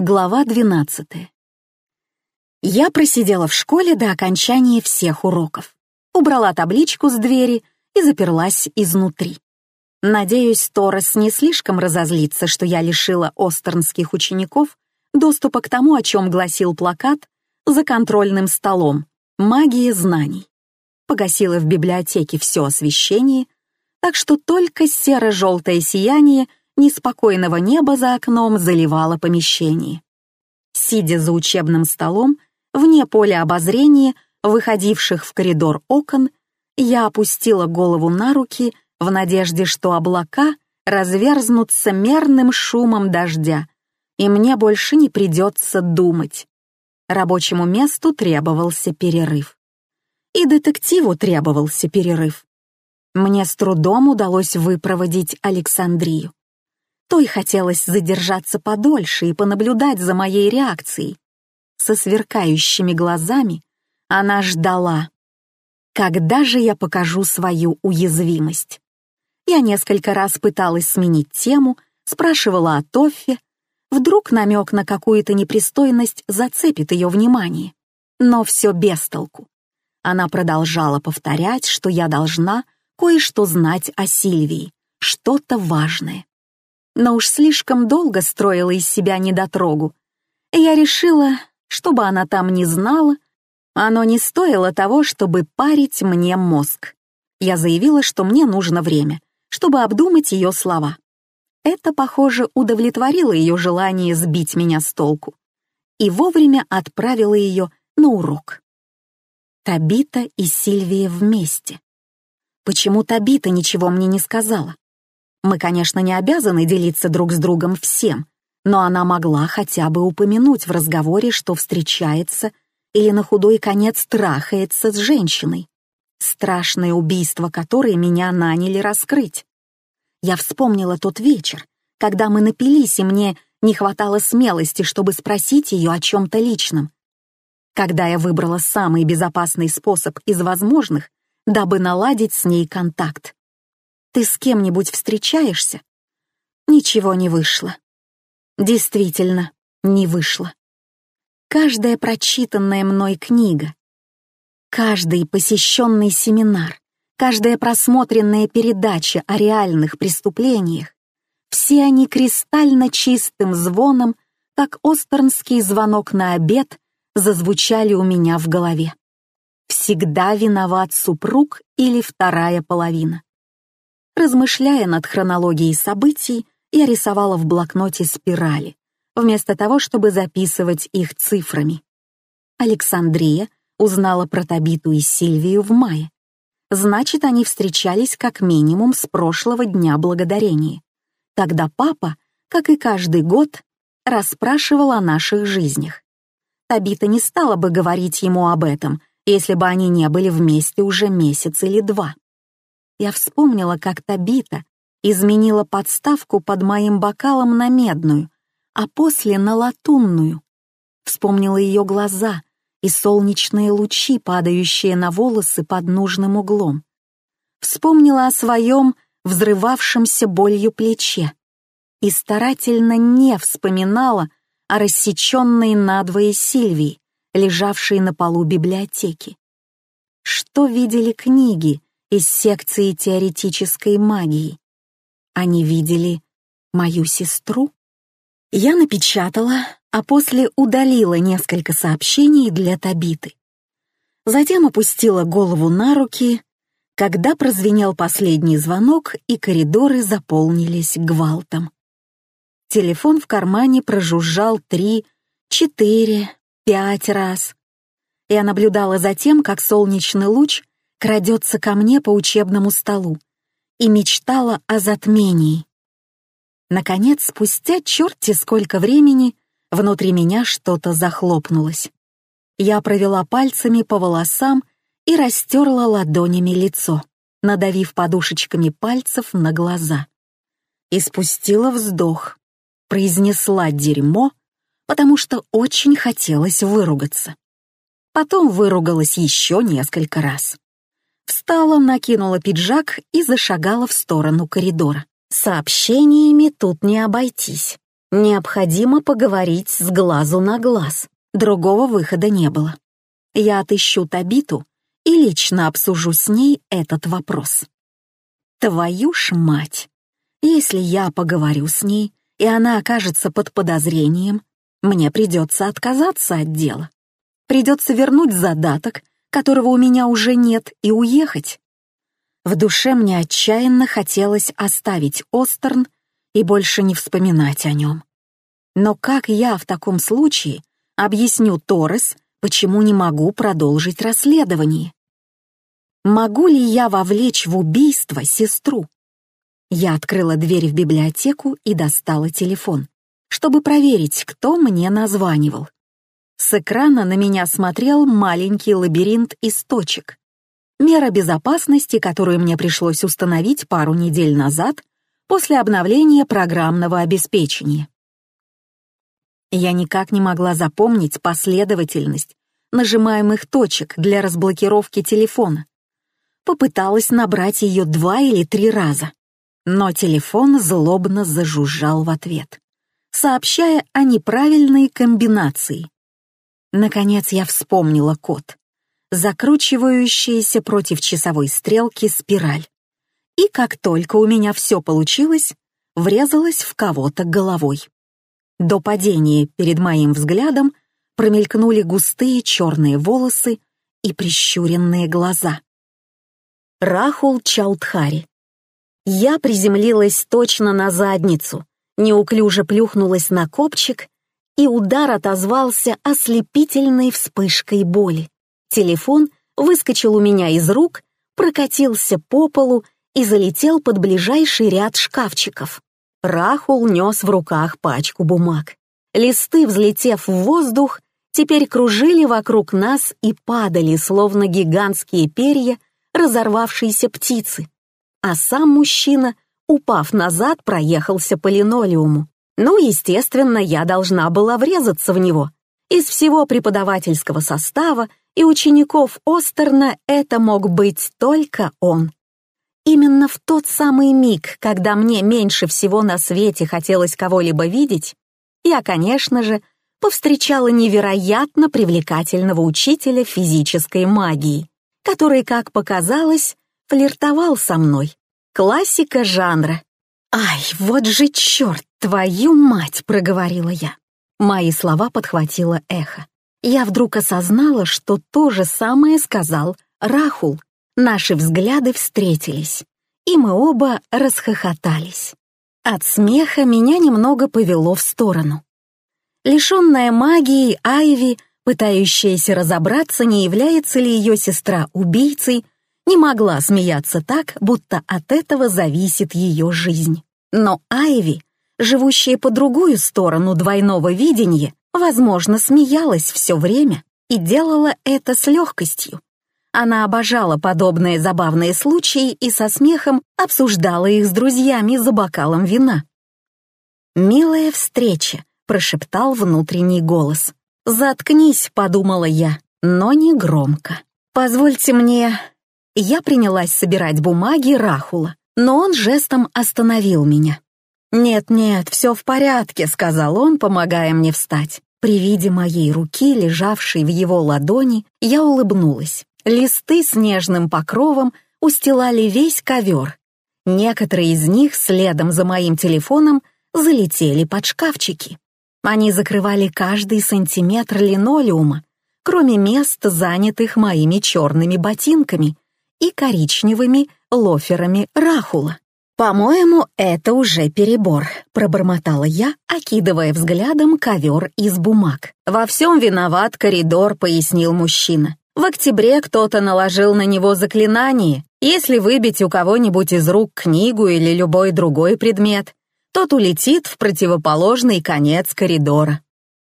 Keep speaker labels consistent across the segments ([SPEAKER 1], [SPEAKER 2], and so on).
[SPEAKER 1] Глава 12. Я просидела в школе до окончания всех уроков, убрала табличку с двери и заперлась изнутри. Надеюсь, Торрес не слишком разозлится, что я лишила остернских учеников доступа к тому, о чем гласил плакат за контрольным столом «Магия знаний». Погасила в библиотеке все освещение, так что только серо-желтое сияние неспокойного неба за окном заливало помещение. Сидя за учебным столом, вне поля обозрения, выходивших в коридор окон, я опустила голову на руки в надежде, что облака разверзнутся мерным шумом дождя, и мне больше не придется думать. Рабочему месту требовался перерыв. И детективу требовался перерыв. Мне с трудом удалось выпроводить Александрию. Той хотелось задержаться подольше и понаблюдать за моей реакцией. Со сверкающими глазами она ждала. Когда же я покажу свою уязвимость? Я несколько раз пыталась сменить тему, спрашивала о Тоффе. Вдруг намек на какую-то непристойность зацепит ее внимание. Но все без толку. Она продолжала повторять, что я должна кое-что знать о Сильвии, что-то важное. Но уж слишком долго строила из себя недотрогу. И я решила, чтобы она там не знала, оно не стоило того, чтобы парить мне мозг. Я заявила, что мне нужно время, чтобы обдумать ее слова. Это, похоже, удовлетворило ее желание сбить меня с толку. И вовремя отправила ее на урок. Табита и Сильвия вместе. Почему Табита ничего мне не сказала? Мы, конечно, не обязаны делиться друг с другом всем, но она могла хотя бы упомянуть в разговоре, что встречается или на худой конец трахается с женщиной, страшное убийство которой меня наняли раскрыть. Я вспомнила тот вечер, когда мы напились, и мне не хватало смелости, чтобы спросить ее о чем-то личном. Когда я выбрала самый безопасный способ из возможных, дабы наладить с ней контакт. «Ты с кем-нибудь встречаешься?» Ничего не вышло. Действительно, не вышло. Каждая прочитанная мной книга, каждый посещенный семинар, каждая просмотренная передача о реальных преступлениях, все они кристально чистым звоном, как остернский звонок на обед, зазвучали у меня в голове. Всегда виноват супруг или вторая половина. Размышляя над хронологией событий, я рисовала в блокноте спирали, вместо того, чтобы записывать их цифрами. Александрия узнала про Табиту и Сильвию в мае. Значит, они встречались как минимум с прошлого Дня Благодарения. Тогда папа, как и каждый год, расспрашивал о наших жизнях. Табита не стала бы говорить ему об этом, если бы они не были вместе уже месяц или два. Я вспомнила, как Табита изменила подставку под моим бокалом на медную, а после на латунную. Вспомнила ее глаза и солнечные лучи, падающие на волосы под нужным углом. Вспомнила о своем взрывавшемся болью плече и старательно не вспоминала о рассеченной надвое Сильвии, лежавшей на полу библиотеки. Что видели книги из секции теоретической магии? Они видели мою сестру? Я напечатала, а после удалила несколько сообщений для Табиты. Затем опустила голову на руки, когда прозвенел последний звонок, и коридоры заполнились гвалтом. Телефон в кармане прожужжал 3, 4, 5 раз. Я наблюдала за тем, как солнечный луч крадется ко мне по учебному столу, и мечтала о затмении. Наконец, спустя черти сколько времени, внутри меня что-то захлопнулось. Я провела пальцами по волосам и растерла ладонями лицо, надавив подушечками пальцев на глаза. И спустила вздох, произнесла «дерьмо», потому что очень хотелось выругаться. Потом выругалась еще несколько раз. Встала, накинула пиджак и зашагала в сторону коридора. Сообщениями тут не обойтись. Необходимо поговорить с глазу на глаз. Другого выхода не было. Я отыщу Табиту и лично обсужу с ней этот вопрос. Твою ж мать! Если я поговорю с ней, и она окажется под подозрением, мне придется отказаться от дела. Придется вернуть задаток, которого у меня уже нет, и уехать. В душе мне отчаянно хотелось оставить Остерн и больше не вспоминать о нем. Но как я в таком случае объясню Торрес, почему не могу продолжить расследование? Могу ли я вовлечь в убийство сестру? Я открыла дверь в библиотеку и достала телефон, чтобы проверить, кто мне названивал. С экрана на меня смотрел маленький лабиринт из точек. Мера безопасности, которую мне пришлось установить пару недель назад после обновления программного обеспечения. Я никак не могла запомнить последовательность нажимаемых точек для разблокировки телефона. Попыталась набрать ее 2 или 3 раза, но телефон злобно зажужжал в ответ, сообщая о неправильной комбинации. Наконец я вспомнила код, закручивающаяся против часовой стрелки спираль. И как только у меня все получилось, врезалась в кого-то головой. До падения перед моим взглядом промелькнули густые черные волосы и прищуренные глаза. Рахул Чаудхари. Я приземлилась точно на задницу, неуклюже плюхнулась на копчик, и удар отозвался ослепительной вспышкой боли. Телефон выскочил у меня из рук, прокатился по полу и залетел под ближайший ряд шкафчиков. Рахул нес в руках пачку бумаг. Листы, взлетев в воздух, теперь кружили вокруг нас и падали, словно гигантские перья разорвавшейся птицы. А сам мужчина, упав назад, проехался по линолеуму. Ну, естественно, я должна была врезаться в него. Из всего преподавательского состава и учеников Остерна это мог быть только он. Именно в тот самый миг, когда мне меньше всего на свете хотелось кого-либо видеть, я, конечно же, повстречала невероятно привлекательного учителя физической магии, который, как показалось, флиртовал со мной. Классика жанра. «Ай, вот же черт, твою мать!» — проговорила я. Мои слова подхватило эхо. Я вдруг осознала, что то же самое сказал Рахул. Наши взгляды встретились, и мы оба расхохотались. От смеха меня немного повело в сторону. Лишенная магии, Айви, пытающаяся разобраться, не является ли ее сестра убийцей, не могла смеяться так, будто от этого зависит ее жизнь. Но Айви, живущая по другую сторону двойного видения, возможно, смеялась все время и делала это с легкостью. Она обожала подобные забавные случаи и со смехом обсуждала их с друзьями за бокалом вина. «Милая встреча», — прошептал внутренний голос. «Заткнись», — подумала я, но не громко. «Позвольте мне...» Я принялась собирать бумаги Рахула, но он жестом остановил меня. «Нет-нет, все в порядке», — сказал он, помогая мне встать. При виде моей руки, лежавшей в его ладони, я улыбнулась. Листы с нежным покровом устилали весь ковер. Некоторые из них, следом за моим телефоном, залетели под шкафчики. Они закрывали каждый сантиметр линолеума, кроме мест, занятых моими черными ботинками и коричневыми лоферами Рахула. «По-моему, это уже перебор», — пробормотала я, окидывая взглядом ковер из бумаг. «Во всем виноват коридор», — пояснил мужчина. «В октябре кто-то наложил на него заклинание. Если выбить у кого-нибудь из рук книгу или любой другой предмет, тот улетит в противоположный конец коридора».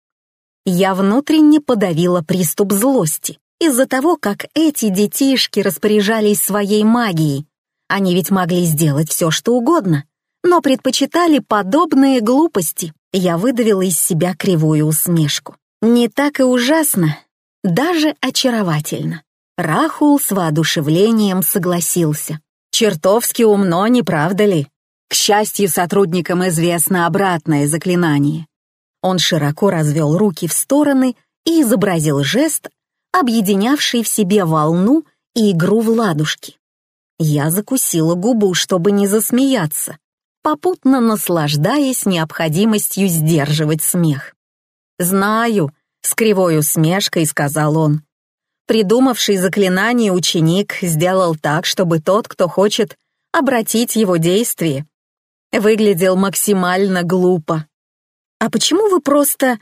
[SPEAKER 1] Я внутренне подавила приступ злости из-за того, как эти детишки распоряжались своей магией. Они ведь могли сделать все, что угодно, но предпочитали подобные глупости. Я выдавила из себя кривую усмешку. Не так и ужасно, даже очаровательно. Рахул с воодушевлением согласился. «Чертовски умно, не правда ли? К счастью, сотрудникам известно обратное заклинание. Он широко развел руки в стороны и изобразил жест, объединявший в себе волну и игру в ладушки. Я закусила губу, чтобы не засмеяться, попутно наслаждаясь необходимостью сдерживать смех. «Знаю», — с кривой усмешкой сказал он. Придумавший заклинание ученик сделал так, чтобы тот, кто хочет обратить его действие, выглядел максимально глупо. «А почему вы просто,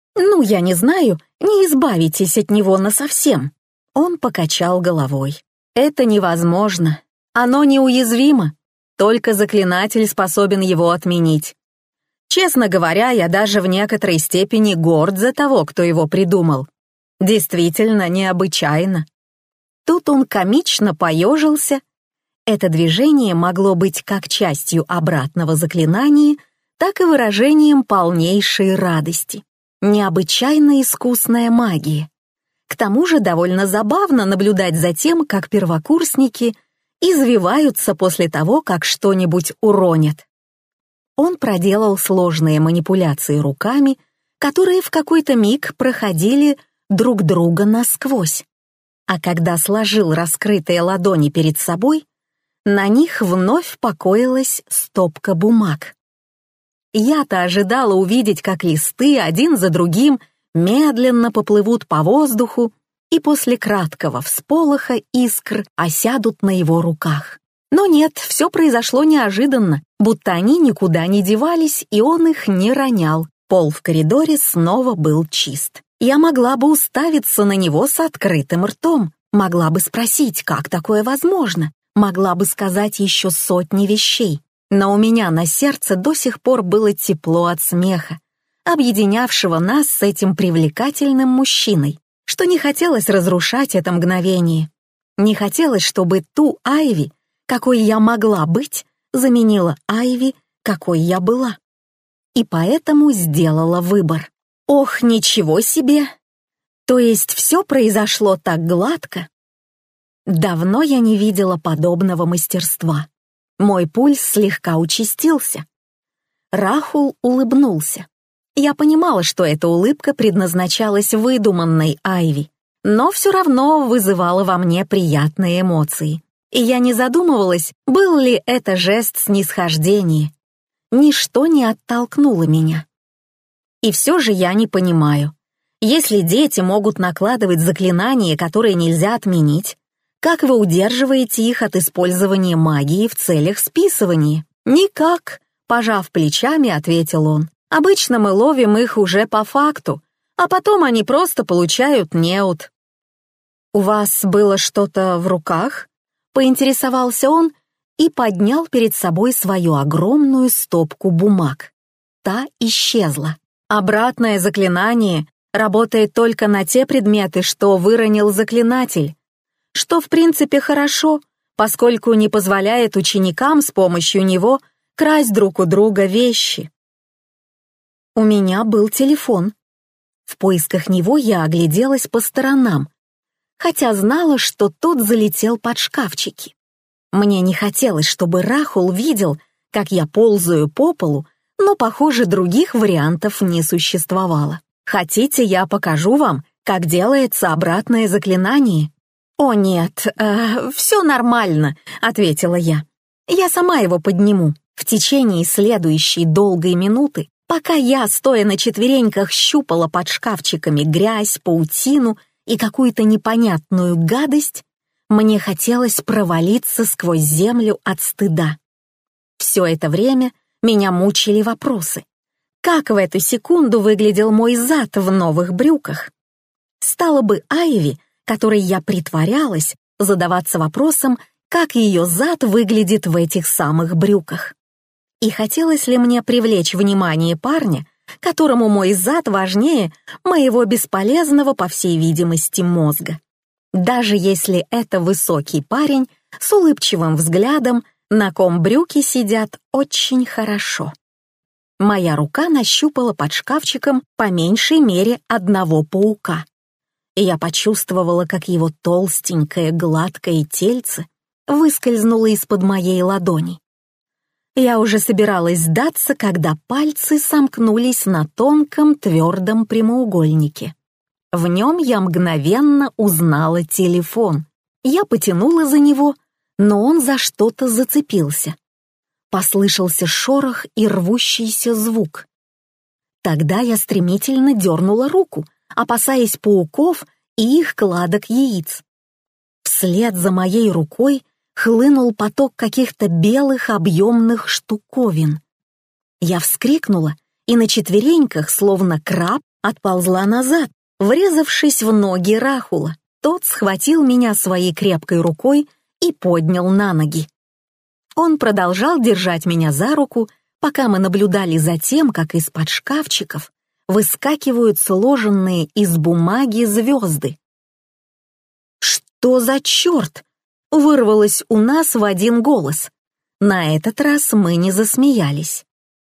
[SPEAKER 1] я не знаю, не избавитесь от него насовсем?» Он покачал головой. «Это невозможно. Оно неуязвимо. Только заклинатель способен его отменить. Честно говоря, я даже в некоторой степени горд за того, кто его придумал. Действительно необычайно». Тут он комично поежился. Это движение могло быть как частью обратного заклинания, так и выражением полнейшей радости. Необычайно искусная магия. К тому же довольно забавно наблюдать за тем, как первокурсники извиваются после того, как что-нибудь уронят. Он проделал сложные манипуляции руками, которые в какой-то миг проходили друг друга насквозь. А когда сложил раскрытые ладони перед собой, на них вновь покоилась стопка бумаг. Я-то ожидала увидеть, как листы один за другим медленно поплывут по воздуху и после краткого всполоха искр осядут на его руках. Но нет, все произошло неожиданно, будто они никуда не девались, и он их не ронял. Пол в коридоре снова был чист. Я могла бы уставиться на него с открытым ртом, могла бы спросить, как такое возможно, могла бы сказать еще сотни вещей. Но у меня на сердце до сих пор было тепло от смеха, объединявшего нас с этим привлекательным мужчиной, что не хотелось разрушать это мгновение. Не хотелось, чтобы ту Айви, какой я могла быть, заменила Айви, какой я была. И поэтому сделала выбор. Ох, ничего себе! То есть все произошло так гладко? Давно я не видела подобного мастерства. Мой пульс слегка участился. Рахул улыбнулся. Я понимала, что эта улыбка предназначалась выдуманной Айви, но все равно вызывала во мне приятные эмоции. И я не задумывалась, был ли это жест снисхождения. Ничто не оттолкнуло меня. И все же я не понимаю. Если дети могут накладывать заклинания, которые нельзя отменить, как вы удерживаете их от использования магии в целях списывания? Никак, пожав плечами, ответил он. Обычно мы ловим их уже по факту, а потом они просто получают неуд. У вас было что-то в руках? Поинтересовался он и поднял перед собой свою огромную стопку бумаг. Та исчезла. Обратное заклинание работает только на те предметы, что выронил заклинатель, что в принципе хорошо, поскольку не позволяет ученикам с помощью него красть друг у друга вещи. У меня был телефон. В поисках него я огляделась по сторонам, хотя знала, что тот залетел под шкафчики. Мне не хотелось, чтобы Рахул видел, как я ползаю по полу, но, похоже, других вариантов не существовало. Хотите, я покажу вам, как делается обратное заклинание? «О нет, все нормально», — ответила я. «Я сама его подниму». В течение следующей долгой минуты, пока я, стоя на четвереньках, щупала под шкафчиками грязь, паутину и какую-то непонятную гадость, мне хотелось провалиться сквозь землю от стыда. Все это время меня мучили вопросы. Как в эту секунду выглядел мой зад в новых брюках? Стало бы Айви, которой я притворялась, задаваться вопросом, как ее зад выглядит в этих самых брюках. И хотелось ли мне привлечь внимание парня, которому мой зад важнее моего бесполезного, по всей видимости, мозга. Даже если это высокий парень с улыбчивым взглядом, на ком брюки сидят очень хорошо. Моя рука нащупала под шкафчиком по меньшей мере одного паука. И я почувствовала, как его толстенькое гладкое тельце выскользнуло из-под моей ладони. Я уже собиралась сдаться, когда пальцы сомкнулись на тонком твердом прямоугольнике. В нем я мгновенно узнала телефон. Я потянула за него, но он за что-то зацепился. Послышался шорох и рвущийся звук. Тогда я стремительно дернула руку, опасаясь пауков и их кладок яиц. Вслед за моей рукой хлынул поток каких-то белых объемных штуковин. Я вскрикнула и на четвереньках, словно краб, отползла назад, врезавшись в ноги Рахула. Тот схватил меня своей крепкой рукой и поднял на ноги. Он продолжал держать меня за руку, пока мы наблюдали за тем, как из-под шкафчиков выскакивают сложенные из бумаги звезды. «Что за черт?» — вырвалось у нас в один голос. На этот раз мы не засмеялись.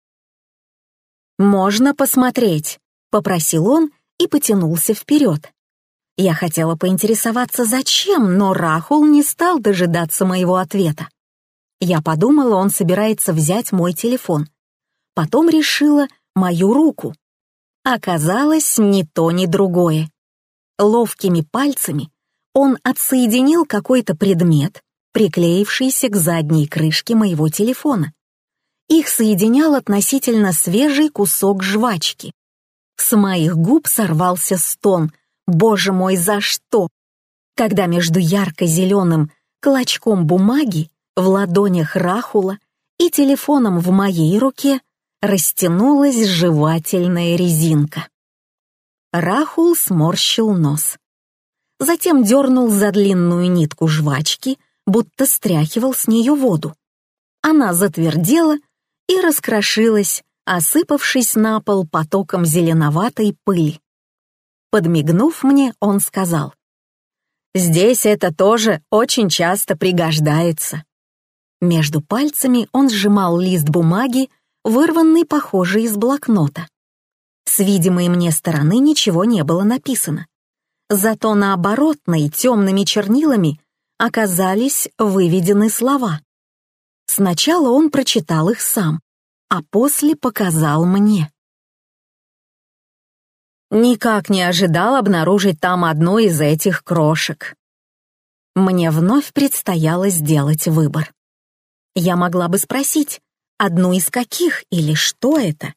[SPEAKER 1] «Можно посмотреть?» — попросил он и потянулся вперед. Я хотела поинтересоваться, зачем, но Рахул не стал дожидаться моего ответа. Я подумала, он собирается взять мой телефон. Потом решила мою руку. Оказалось, ни то, ни другое. Ловкими пальцами он отсоединил какой-то предмет, приклеившийся к задней крышке моего телефона. Их соединял относительно свежий кусок жвачки. С моих губ сорвался стон. Боже мой, за что? Когда между ярко-зеленым клочком бумаги в ладонях Рахула и телефоном в моей руке растянулась жевательная резинка. Рахул сморщил нос. Затем дернул за длинную нитку жвачки, будто стряхивал с нее воду. Она затвердела и раскрошилась, осыпавшись на пол потоком зеленоватой пыли. Подмигнув мне, он сказал: «Здесь это тоже очень часто пригождается». Между пальцами он сжимал лист бумаги, вырванный, похоже, из блокнота. С видимой мне стороны ничего не было написано. Зато на оборотной темными чернилами оказались выведены слова. Сначала он прочитал их сам, а после показал мне. Никак не ожидал обнаружить там одну из этих крошек. Мне вновь предстояло сделать выбор. Я могла бы спросить, одну из каких или что это?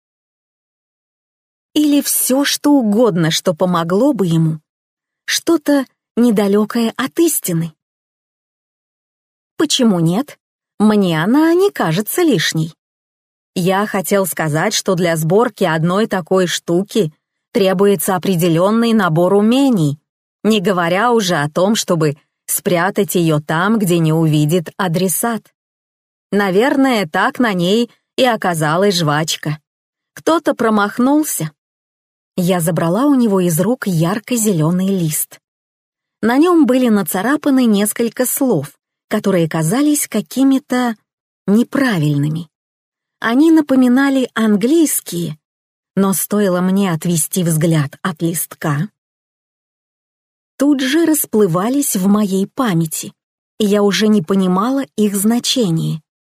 [SPEAKER 1] Или все, что угодно, что помогло бы ему. Что-то недалекое от истины. Почему нет? Мне она не кажется лишней. Я хотел сказать, что для сборки одной такой штуки требуется определенный набор умений, не говоря уже о том, чтобы спрятать ее там, где не увидит адресат. Наверное, так на ней и оказалась жвачка. Кто-то промахнулся. Я забрала у него из рук ярко-зеленый лист. На нем были нацарапаны несколько слов, которые казались какими-то неправильными. Они напоминали английские, но стоило мне отвести взгляд от листка, тут же расплывались в моей памяти, и я уже не понимала их значения.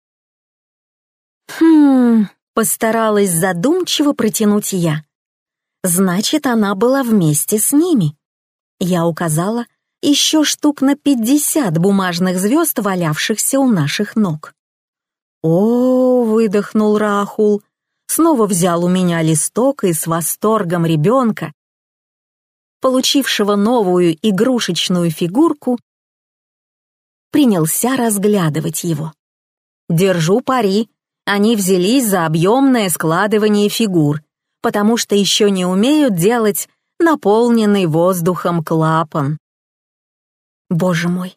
[SPEAKER 1] Постаралась задумчиво протянуть я. Значит, она была вместе с ними. Я указала еще штук на 50 бумажных звезд, валявшихся у наших ног. «О!» — выдохнул Рахул, снова взял у меня листок и с восторгом ребенка, получившего новую игрушечную фигурку, принялся разглядывать его. «Держу пари, они взялись за объемное складывание фигур, потому что еще не умеют делать наполненный воздухом клапан». Боже мой!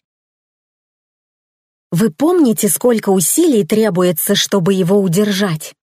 [SPEAKER 1] Вы помните, сколько усилий требуется, чтобы его удержать?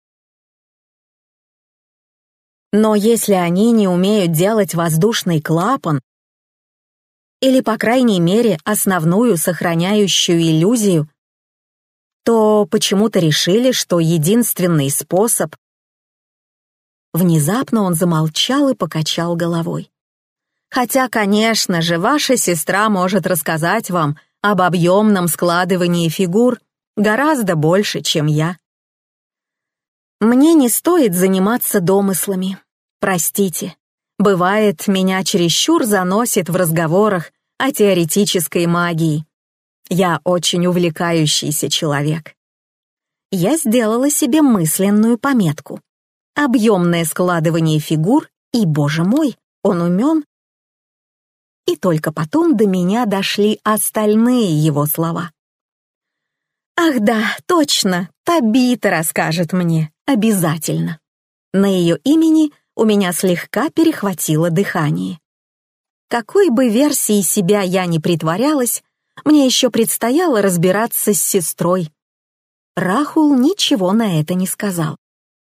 [SPEAKER 1] Но если они не умеют делать воздушный клапан, или, по крайней мере, основную сохраняющую иллюзию, то почему-то решили, что единственный способ... Внезапно он замолчал и покачал головой. Хотя, конечно же, ваша сестра может рассказать вам об объемном складывании фигур Гораздо больше, чем я. Мне не стоит заниматься домыслами. Простите. Бывает, меня чересчур заносит в разговорах о теоретической магии. Я очень увлекающийся человек. Я сделала себе мысленную пометку. Объемное складывание фигур, и, боже мой, он умен. И только потом до меня дошли остальные его слова. Ах да, точно, Табита расскажет мне, обязательно. На ее имени у меня слегка перехватило дыхание. Какой бы версией себя я ни притворялась, мне еще предстояло разбираться с сестрой. Рахул ничего на это не сказал.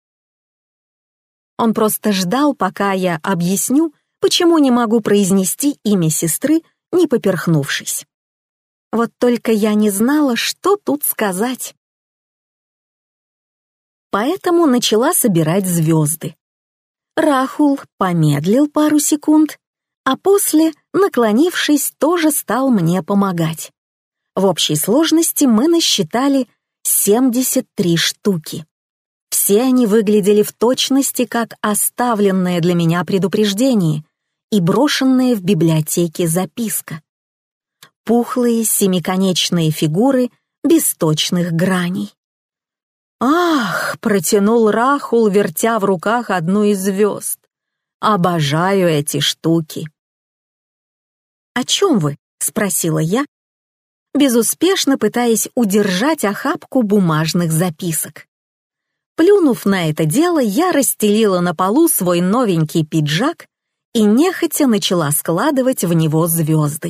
[SPEAKER 1] Он просто ждал, пока я объясню, почему не могу произнести имя сестры, не поперхнувшись. Вот только я не знала, что тут сказать. Поэтому начала собирать звезды. Рахул помедлил пару секунд, а после, наклонившись, тоже стал мне помогать. В общей сложности мы насчитали 73 штуки. Все они выглядели в точности как оставленное для меня предупреждение и брошенная в библиотеке записка. Пухлые семиконечные фигуры без точных граней. «Ах!» — протянул Рахул, вертя в руках одну из звезд. «Обожаю эти штуки!» «О чем вы?» — спросила я, безуспешно пытаясь удержать охапку бумажных записок. Плюнув на это дело, я расстелила на полу свой новенький пиджак и нехотя начала складывать в него звезды.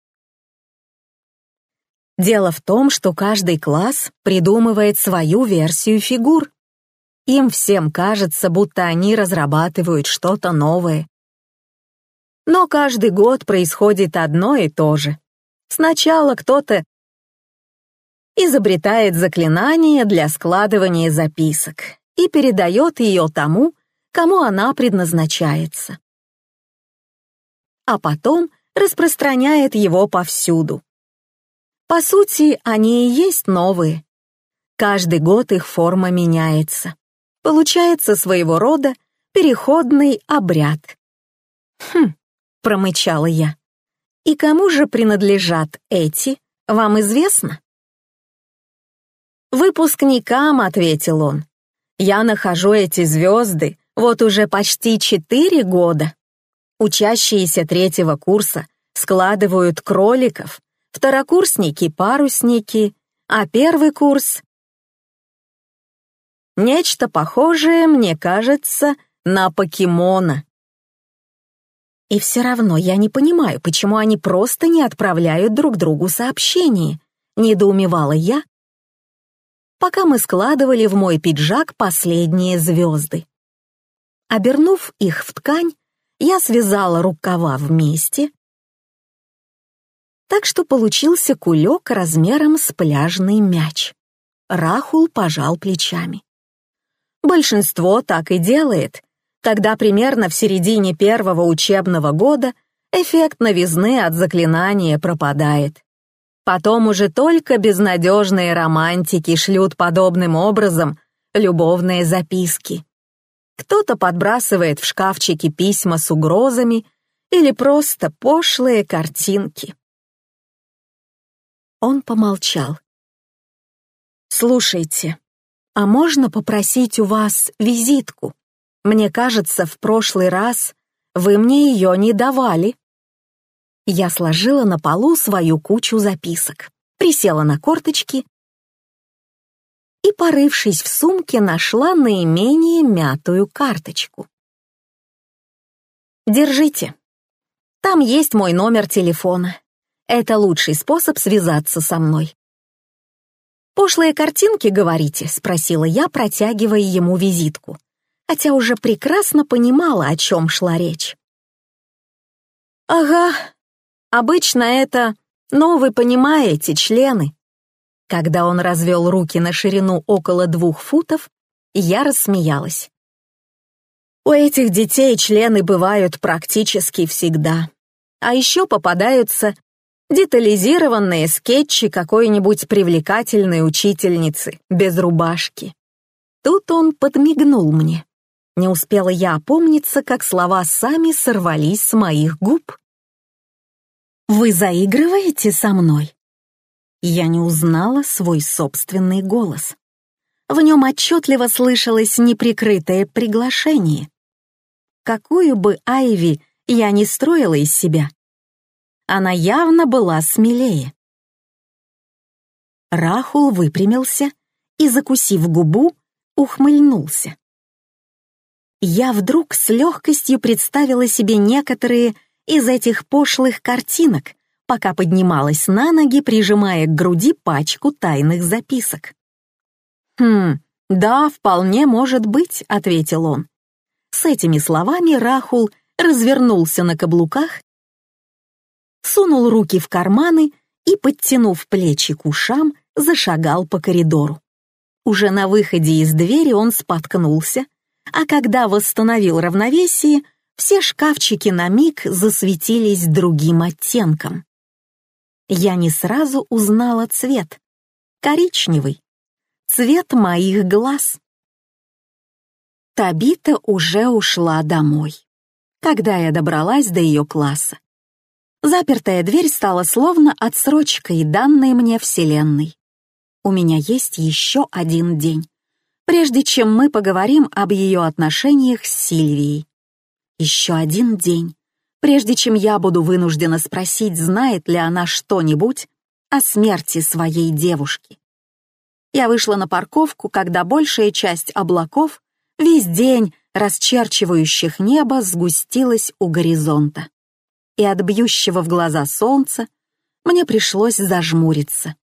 [SPEAKER 1] Дело в том, что каждый класс придумывает свою версию фигур. Им всем кажется, будто они разрабатывают что-то новое. Но каждый год происходит одно и то же. Сначала кто-то изобретает заклинание для складывания записок и передает ее тому, кому она предназначается. А потом распространяет его повсюду. По сути, они и есть новые. Каждый год их форма меняется. Получается своего рода переходный обряд. «Хм», — промычала я. «И кому же принадлежат эти, вам известно?» «Выпускникам», — ответил он. «Я нахожу эти звезды вот уже почти 4 года. Учащиеся 3-го курса складывают кроликов, второкурсники — парусники, а 1-й курс — нечто похожее, мне кажется, на покемона. И все равно я не понимаю, почему они просто не отправляют друг другу сообщения, недоумевала я, пока мы складывали в мой пиджак последние звезды. Обернув их в ткань, я связала рукава вместе, так что получился кулек размером с пляжный мяч. Рахул пожал плечами. Большинство так и делает. Тогда примерно в середине 1-го учебного года эффект новизны от заклинания пропадает. Потом уже только безнадежные романтики шлют подобным образом любовные записки. Кто-то подбрасывает в шкафчики письма с угрозами или просто пошлые картинки. Он помолчал. «Слушайте, а можно попросить у вас визитку? Мне кажется, в прошлый раз вы мне ее не давали». Я сложила на полу свою кучу записок, присела на корточки и, порывшись в сумке, нашла наименее мятую карточку. «Держите. Там есть мой номер телефона. Это лучший способ связаться со мной». «Пошлые картинки, говорите?» — спросила я, протягивая ему визитку, хотя уже прекрасно понимала, о чем шла речь. «Ага, обычно это, ну, вы понимаете, члены». Когда он развел руки на ширину около 2 футов, я рассмеялась. «У этих детей члены бывают практически всегда. А еще попадаются Детализированные скетчи какой-нибудь привлекательной учительницы, без рубашки. Тут он подмигнул мне. Не успела я опомниться, как слова сами сорвались с моих губ. «Вы заигрываете со мной?» Я не узнала свой собственный голос. В нем отчетливо слышалось неприкрытое приглашение. Какую бы Айви я ни строила из себя, она явно была смелее. Рахул выпрямился и, закусив губу, ухмыльнулся. Я вдруг с легкостью представила себе некоторые из этих пошлых картинок, пока поднималась на ноги, прижимая к груди пачку тайных записок. «Да, вполне может быть», — ответил он. С этими словами Рахул развернулся на каблуках, сунул руки в карманы и, подтянув плечи к ушам, зашагал по коридору. Уже на выходе из двери он споткнулся, а когда восстановил равновесие, все шкафчики на миг засветились другим оттенком. Я не сразу узнала цвет. Коричневый. Цвет моих глаз. Табита уже ушла домой, когда я добралась до ее класса. Запертая дверь стала словно отсрочкой, данной мне Вселенной. У меня есть еще один день, прежде чем мы поговорим об ее отношениях с Сильвией. Еще один день, прежде чем я буду вынуждена спросить, знает ли она что-нибудь о смерти своей девушки. Я вышла на парковку, когда большая часть облаков, весь день расчерчивающих небо, сгустилась у горизонта. И от бьющего в глаза солнца мне пришлось зажмуриться.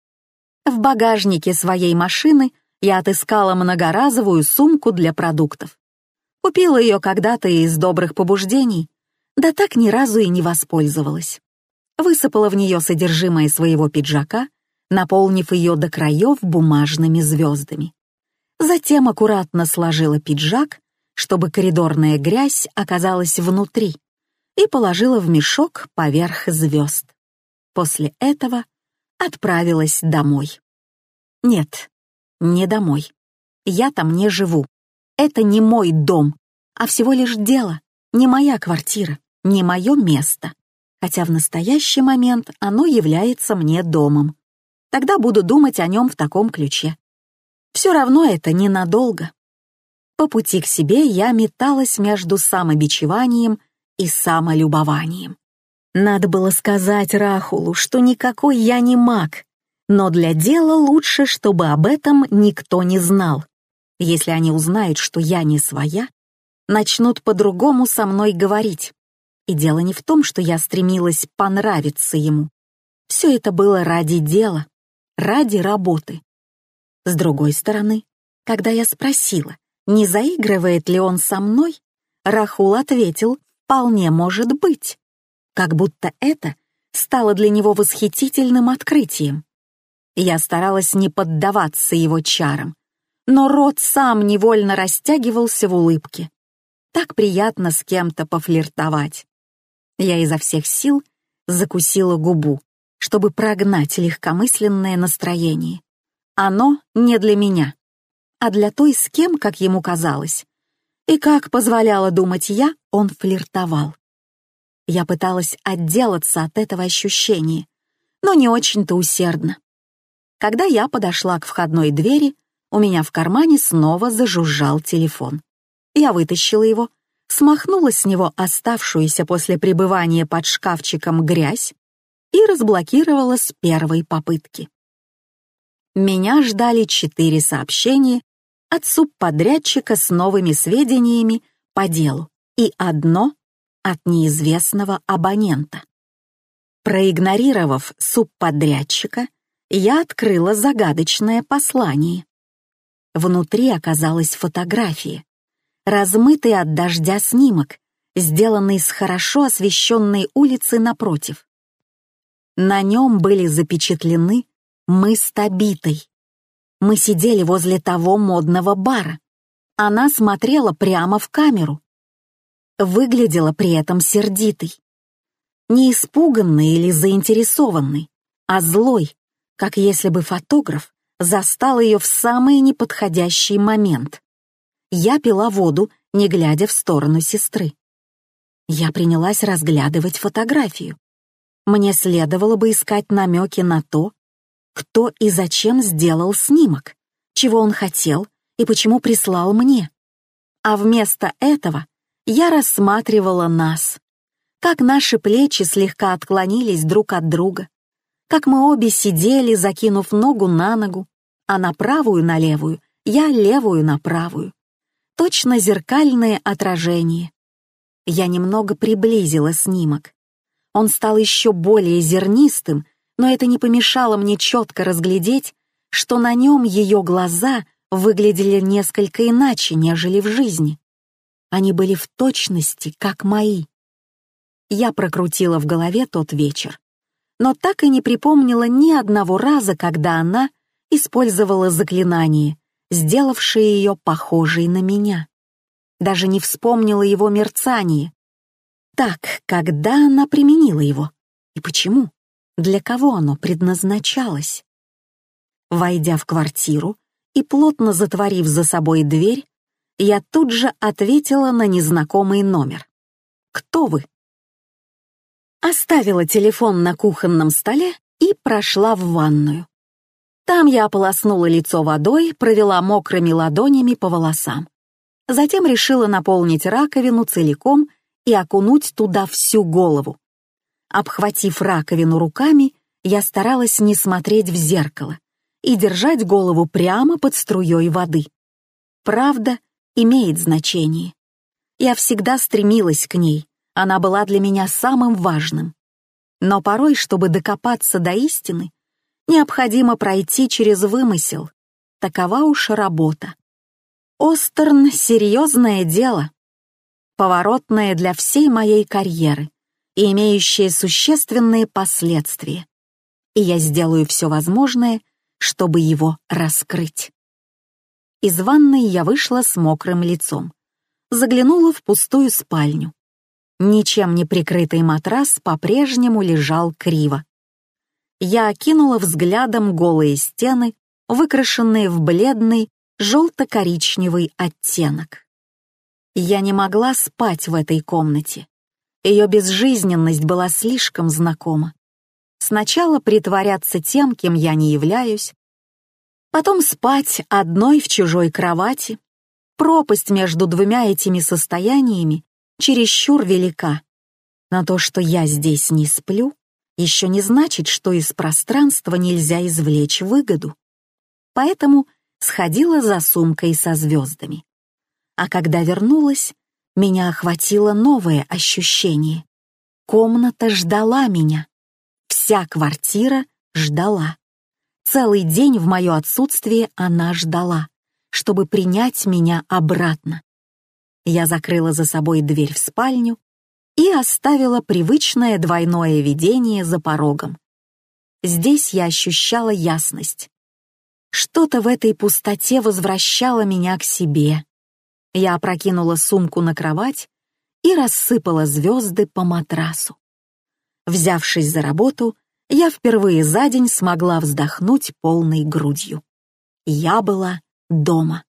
[SPEAKER 1] В багажнике своей машины я отыскала многоразовую сумку для продуктов. Купила ее когда-то из добрых побуждений, да так ни разу и не воспользовалась. Высыпала в нее содержимое своего пиджака, наполнив ее до краев бумажными звездами. Затем аккуратно сложила пиджак, чтобы коридорная грязь оказалась внутри, и положила в мешок поверх звезд. После этого отправилась домой. Нет, не домой. Я там не живу. Это не мой дом, а всего лишь дело, не моя квартира, не мое место. Хотя в настоящий момент оно является мне домом. Тогда буду думать о нем в таком ключе. Все равно это ненадолго. По пути к себе я металась между самобичеванием и самолюбованием. Надо было сказать Рахулу, что никакой я не маг, но для дела лучше, чтобы об этом никто не знал. Если они узнают, что я не своя, начнут по-другому со мной говорить. И дело не в том, что я стремилась понравиться ему. Все это было ради дела, ради работы. С другой стороны, когда я спросила, не заигрывает ли он со мной, Рахул ответил: «Вполне может быть», как будто это стало для него восхитительным открытием. Я старалась не поддаваться его чарам, но рот сам невольно растягивался в улыбке. Так приятно с кем-то пофлиртовать. Я изо всех сил закусила губу, чтобы прогнать легкомысленное настроение. Оно не для меня, а для той, с кем, как ему казалось. И как позволяла думать я, он флиртовал. Я пыталась отделаться от этого ощущения, но не очень-то усердно. Когда я подошла к входной двери, у меня в кармане снова зажужжал телефон. Я вытащила его, смахнула с него оставшуюся после пребывания под шкафчиком грязь и разблокировала с первой попытки. Меня ждали 4 сообщения от субподрядчика с новыми сведениями по делу и одно от неизвестного абонента. Проигнорировав субподрядчика, я открыла загадочное послание. Внутри оказалась фотография, размытый от дождя снимок, сделанный с хорошо освещенной улицы напротив. На нем были запечатлены мы с Табитой. Мы сидели возле того модного бара. Она смотрела прямо в камеру. Выглядела при этом сердитой. Не испуганный или заинтересованный, а злой, как если бы фотограф застал ее в самый неподходящий момент. Я пила воду, не глядя в сторону сестры. Я принялась разглядывать фотографию. Мне следовало бы искать намеки на то, кто и зачем сделал снимок, чего он хотел и почему прислал мне. А вместо этого я рассматривала нас, как наши плечи слегка отклонились друг от друга, как мы обе сидели, закинув ногу на ногу, а на правую на левую, я левую на правую. Точно зеркальное отражение. Я немного приблизила снимок. Он стал еще более зернистым, но это не помешало мне четко разглядеть, что на нем ее глаза выглядели несколько иначе, нежели в жизни. Они были в точности, как мои. Я прокрутила в голове тот вечер, но так и не припомнила ни одного раза, когда она использовала заклинание, сделавшее ее похожей на меня. Даже не вспомнила его мерцание. Так, когда она применила его? И почему? Для кого оно предназначалось? Войдя в квартиру и плотно затворив за собой дверь, я тут же ответила на незнакомый номер. «Кто вы?» Оставила телефон на кухонном столе и прошла в ванную. Там я ополоснула лицо водой, провела мокрыми ладонями по волосам. Затем решила наполнить раковину целиком и окунуть туда всю голову. Обхватив раковину руками, я старалась не смотреть в зеркало и держать голову прямо под струей воды. Правда имеет значение. Я всегда стремилась к ней, она была для меня самым важным. Но порой, чтобы докопаться до истины, необходимо пройти через вымысел. Такова уж работа. Остерн — серьезное дело, поворотное для всей моей карьеры и имеющее существенные последствия. И я сделаю все возможное, чтобы его раскрыть. Из ванной я вышла с мокрым лицом. Заглянула в пустую спальню. Ничем не прикрытый матрас по-прежнему лежал криво. Я окинула взглядом голые стены, выкрашенные в бледный желто-коричневый оттенок. Я не могла спать в этой комнате. Ее безжизненность была слишком знакома. Сначала притворяться тем, кем я не являюсь, потом спать одной в чужой кровати. Пропасть между двумя этими состояниями чересчур велика. Но то, что я здесь не сплю, еще не значит, что из пространства нельзя извлечь выгоду. Поэтому сходила за сумкой со звездами. А когда вернулась, меня охватило новое ощущение. Комната ждала меня. Вся квартира ждала. Целый день в мое отсутствие она ждала, чтобы принять меня обратно. Я закрыла за собой дверь в спальню и оставила привычное двойное видение за порогом. Здесь я ощущала ясность. Что-то в этой пустоте возвращало меня к себе. Я опрокинула сумку на кровать и рассыпала звезды по матрасу. Взявшись за работу, я впервые за день смогла вздохнуть полной грудью. Я была дома.